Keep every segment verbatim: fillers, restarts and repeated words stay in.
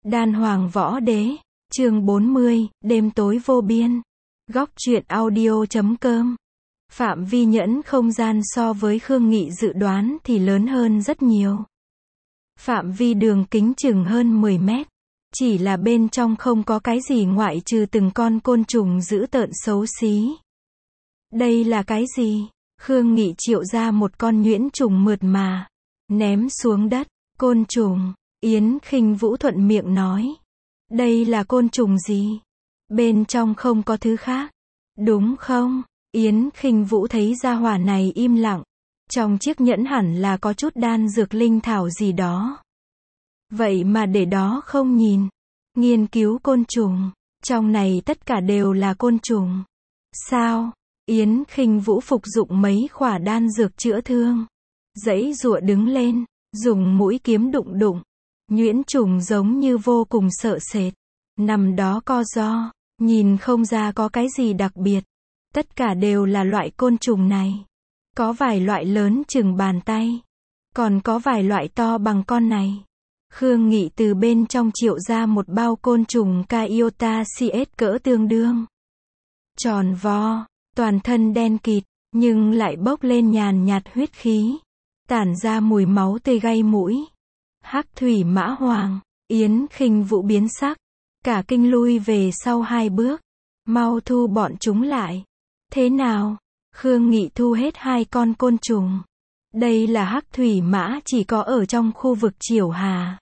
Đan Hoàng Võ Đế, chương bốn mươi, đêm tối vô biên. Góc truyện audio chấm com. Phạm vi nhẫn không gian so với Khương Nghị dự đoán thì lớn hơn rất nhiều. Phạm vi đường kính chừng hơn mười mét. Chỉ là bên trong không có cái gì ngoại trừ từng con côn trùng dữ tợn xấu xí. Đây là cái gì? Khương Nghị triệu ra một con nhuyễn trùng mượt mà, ném xuống đất. Côn trùng. Yến Khinh Vũ thuận miệng nói. Đây là côn trùng gì? Bên trong không có thứ khác. Đúng không? Yến Khinh Vũ thấy gia hỏa này im lặng. Trong chiếc nhẫn hẳn là có chút đan dược linh thảo gì đó. Vậy mà để đó không nhìn. Nghiên cứu côn trùng. Trong này tất cả đều là côn trùng. Sao? Yến Khinh Vũ phục dụng mấy khỏa đan dược chữa thương. Giãy giụa đứng lên, dùng mũi kiếm đụng đụng. Nhuyễn trùng giống như vô cùng sợ sệt. Nằm đó co ro, nhìn không ra có cái gì đặc biệt. Tất cả đều là loại côn trùng này. Có vài loại lớn chừng bàn tay. Còn có vài loại to bằng con này. Khương Nghị từ bên trong triệu ra một bao côn trùng Caiota xê ét cỡ tương đương. Tròn vo, toàn thân đen kịt, nhưng lại bốc lên nhàn nhạt huyết khí. Tản ra mùi máu tươi gây mũi. Hắc thủy mã hoàng. Yến Khinh Vũ biến sắc. Cả kinh lui về sau hai bước. Mau thu bọn chúng lại. Thế nào? Khương Nghị thu hết hai con côn trùng. Đây là hắc thủy mã chỉ có ở trong khu vực Triểu Hà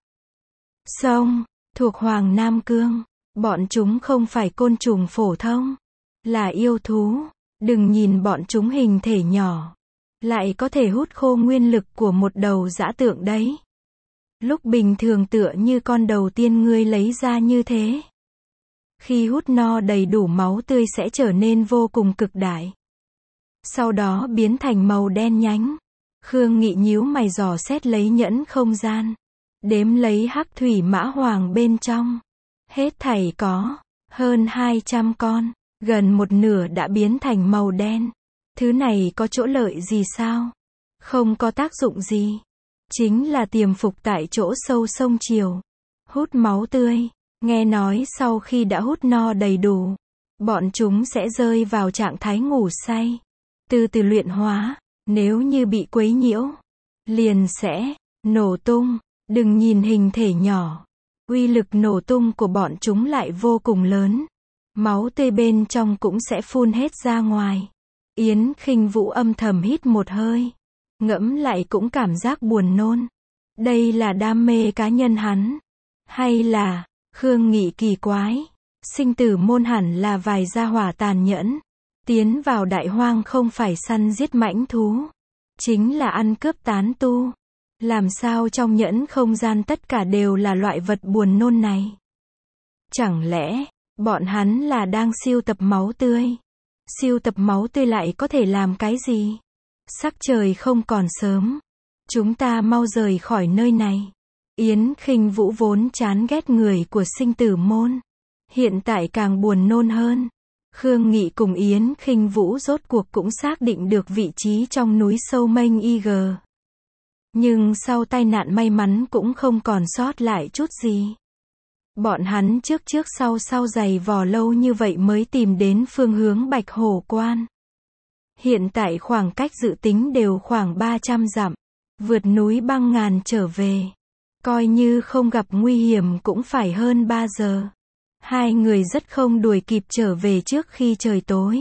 Sông, thuộc Hoàng Nam Cương. Bọn chúng không phải côn trùng phổ thông. Là yêu thú. Đừng nhìn bọn chúng hình thể nhỏ. Lại có thể hút khô nguyên lực của một đầu dã tượng đấy. Lúc bình thường tựa như con đầu tiên ngươi lấy ra như thế. Khi hút no đầy đủ máu tươi sẽ trở nên vô cùng cực đại. Sau đó biến thành màu đen nhánh. Khương Nghị nhíu mày dò xét lấy nhẫn không gian. Đếm lấy hắc thủy mã hoàng bên trong. Hết thảy có hơn hai trăm con. Gần một nửa đã biến thành màu đen. Thứ này có chỗ lợi gì sao? Không có tác dụng gì. Chính là tiềm phục tại chỗ sâu sông Triều. Hút máu tươi. Nghe nói sau khi đã hút no đầy đủ, bọn chúng sẽ rơi vào trạng thái ngủ say. Từ từ luyện hóa. Nếu như bị quấy nhiễu, liền sẽ nổ tung. Đừng nhìn hình thể nhỏ. Uy lực nổ tung của bọn chúng lại vô cùng lớn. Máu tươi bên trong cũng sẽ phun hết ra ngoài. Yến Khinh Vũ âm thầm hít một hơi. Ngẫm lại cũng cảm giác buồn nôn. Đây là đam mê cá nhân hắn. Hay là, Khương Nghị kỳ quái. Sinh tử môn hẳn là vài gia hỏa tàn nhẫn. Tiến vào đại hoang không phải săn giết mãnh thú. Chính là ăn cướp tán tu. Làm sao trong nhẫn không gian tất cả đều là loại vật buồn nôn này? Chẳng lẽ, bọn hắn là đang sưu tập máu tươi? Sưu tập máu tươi lại có thể làm cái gì? Sắc trời không còn sớm. Chúng ta mau rời khỏi nơi này. Yến Khinh Vũ vốn chán ghét người của sinh tử môn. Hiện tại càng buồn nôn hơn. Khương Nghị cùng Yến Khinh Vũ rốt cuộc cũng xác định được vị trí trong núi sâu mênh y gờ. Nhưng sau tai nạn may mắn cũng không còn sót lại chút gì. Bọn hắn trước trước sau sau giày vò lâu như vậy mới tìm đến phương hướng Bạch Hổ Quan. Hiện tại khoảng cách dự tính đều khoảng ba trăm dặm. Vượt núi băng ngàn trở về. Coi như không gặp nguy hiểm cũng phải hơn ba giờ. Hai người rất không đuổi kịp trở về trước khi trời tối.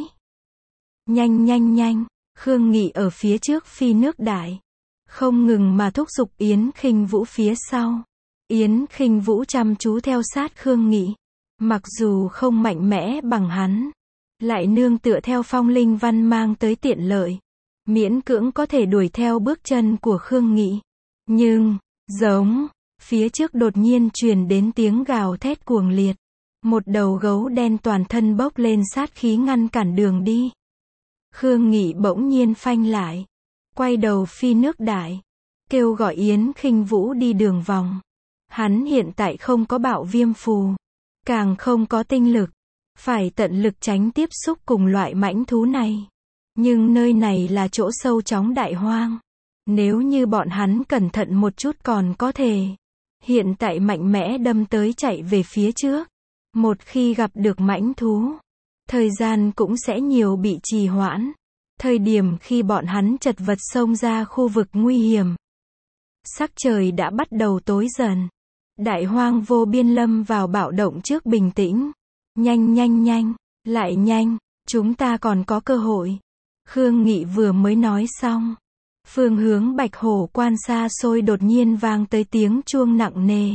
Nhanh nhanh nhanh. Khương Nghị ở phía trước phi nước đại. Không ngừng mà thúc giục Yến Khinh Vũ phía sau. Yến Khinh Vũ chăm chú theo sát Khương Nghị. Mặc dù không mạnh mẽ bằng hắn. Lại nương tựa theo phong linh văn mang tới tiện lợi. Miễn cưỡng có thể đuổi theo bước chân của Khương Nghị. Nhưng, giống, phía trước đột nhiên truyền đến tiếng gào thét cuồng liệt. Một đầu gấu đen toàn thân bốc lên sát khí ngăn cản đường đi. Khương Nghị bỗng nhiên phanh lại. Quay đầu phi nước đại. Kêu gọi Yến Khinh Vũ đi đường vòng. Hắn hiện tại không có bạo viêm phù. Càng không có tinh lực. Phải tận lực tránh tiếp xúc cùng loại mãnh thú này. Nhưng nơi này là chỗ sâu chóng đại hoang. Nếu như bọn hắn cẩn thận một chút còn có thể. hiện tại mạnh mẽ đâm tới chạy về phía trước. Một khi gặp được mãnh thú, thời gian cũng sẽ nhiều bị trì hoãn. Thời điểm khi bọn hắn chật vật xông ra khu vực nguy hiểm, sắc trời đã bắt đầu tối dần. Đại hoang vô biên lâm vào bạo động trước bình tĩnh. Nhanh nhanh nhanh, lại nhanh, chúng ta còn có cơ hội. Khương Nghị vừa mới nói xong, phương hướng Bạch Hổ Quan xa xôi đột nhiên vang tới tiếng chuông nặng nề.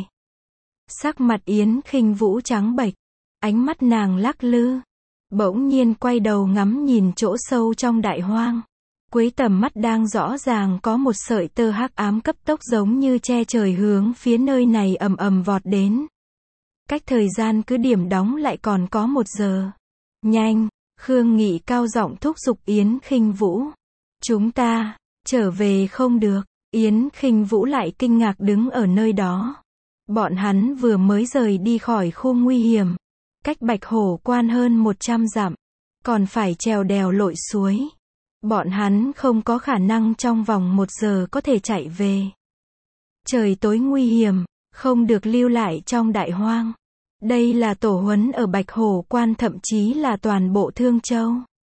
Sắc mặt Yến Khinh Vũ trắng bệch, ánh mắt nàng lắc lư, bỗng nhiên quay đầu ngắm nhìn chỗ sâu trong đại hoang. Cuối tầm mắt đang rõ ràng có một sợi tơ hắc ám cấp tốc giống như che trời hướng phía nơi này ầm ầm vọt đến. Cách thời gian cứ điểm đóng lại còn có một giờ. Nhanh, Khương Nghị cao giọng thúc giục Yến Khinh Vũ. Chúng ta, trở về không được. Yến Khinh Vũ lại kinh ngạc đứng ở nơi đó. Bọn hắn vừa mới rời đi khỏi khu nguy hiểm, cách Bạch Hổ Quan hơn một trăm dặm, còn phải trèo đèo lội suối. Bọn hắn không có khả năng trong vòng một giờ có thể chạy về. Trời tối nguy hiểm, không được lưu lại trong đại hoang. Đây là tổ huấn ở Bạch Hổ Quan, thậm chí là toàn bộ Thương Châu.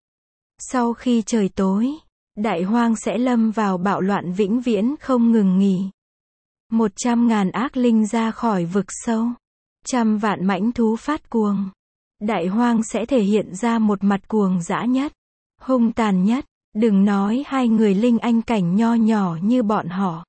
Sau khi trời tối, đại hoang sẽ lâm vào bạo loạn vĩnh viễn không ngừng nghỉ. Một trăm ngàn ác linh ra khỏi vực sâu, trăm vạn mãnh thú phát cuồng. Đại hoang sẽ thể hiện ra một mặt cuồng dã nhất, hung tàn nhất. Đừng nói hai người linh anh cảnh nho nhỏ như bọn họ,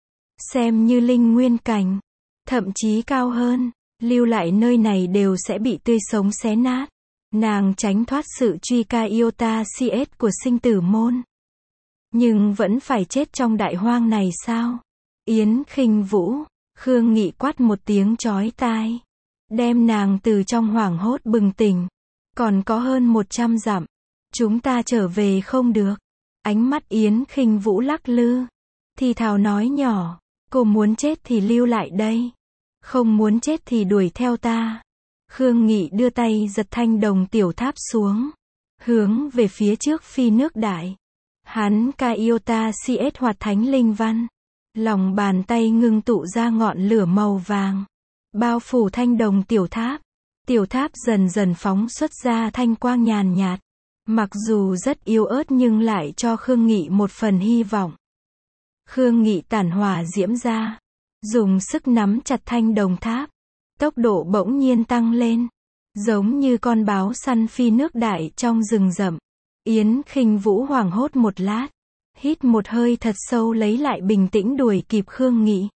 xem như linh nguyên cảnh, thậm chí cao hơn, lưu lại nơi này đều sẽ bị tươi sống xé nát. Nàng tránh thoát sự truy ca iota cs của sinh tử môn, nhưng vẫn phải chết trong đại hoang này sao? Yến Khinh Vũ, Khương Nghị quát một tiếng chói tai, đem nàng từ trong hoảng hốt bừng tỉnh. Còn có hơn một trăm dặm, chúng ta trở về không được. Ánh mắt Yến Khinh Vũ lắc lư, thì thào nói nhỏ, cô muốn chết thì lưu lại đây, không muốn chết thì đuổi theo ta. Khương Nghị đưa tay giật thanh đồng tiểu tháp xuống, hướng về phía trước phi nước đại. Hắn ca iota cs hoạt thánh linh văn, lòng bàn tay ngưng tụ ra ngọn lửa màu vàng, bao phủ thanh đồng tiểu tháp. Tiểu tháp dần dần phóng xuất ra thanh quang nhàn nhạt, mặc dù rất yếu ớt nhưng lại cho Khương Nghị một phần hy vọng. Khương Nghị tản hỏa diễm ra, dùng sức nắm chặt thanh đồng tháp, tốc độ bỗng nhiên tăng lên, giống như con báo săn phi nước đại trong rừng rậm. Yến Khinh Vũ hoảng hốt một lát, hít một hơi thật sâu lấy lại bình tĩnh đuổi kịp Khương Nghị.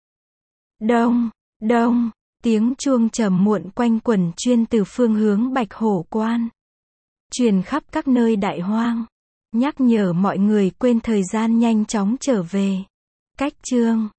Đông, đông, tiếng chuông trầm muộn quanh quẩn chuyên từ phương hướng Bạch Hổ Quan, truyền khắp các nơi đại hoang, nhắc nhở mọi người quên thời gian nhanh chóng trở về. Cách chương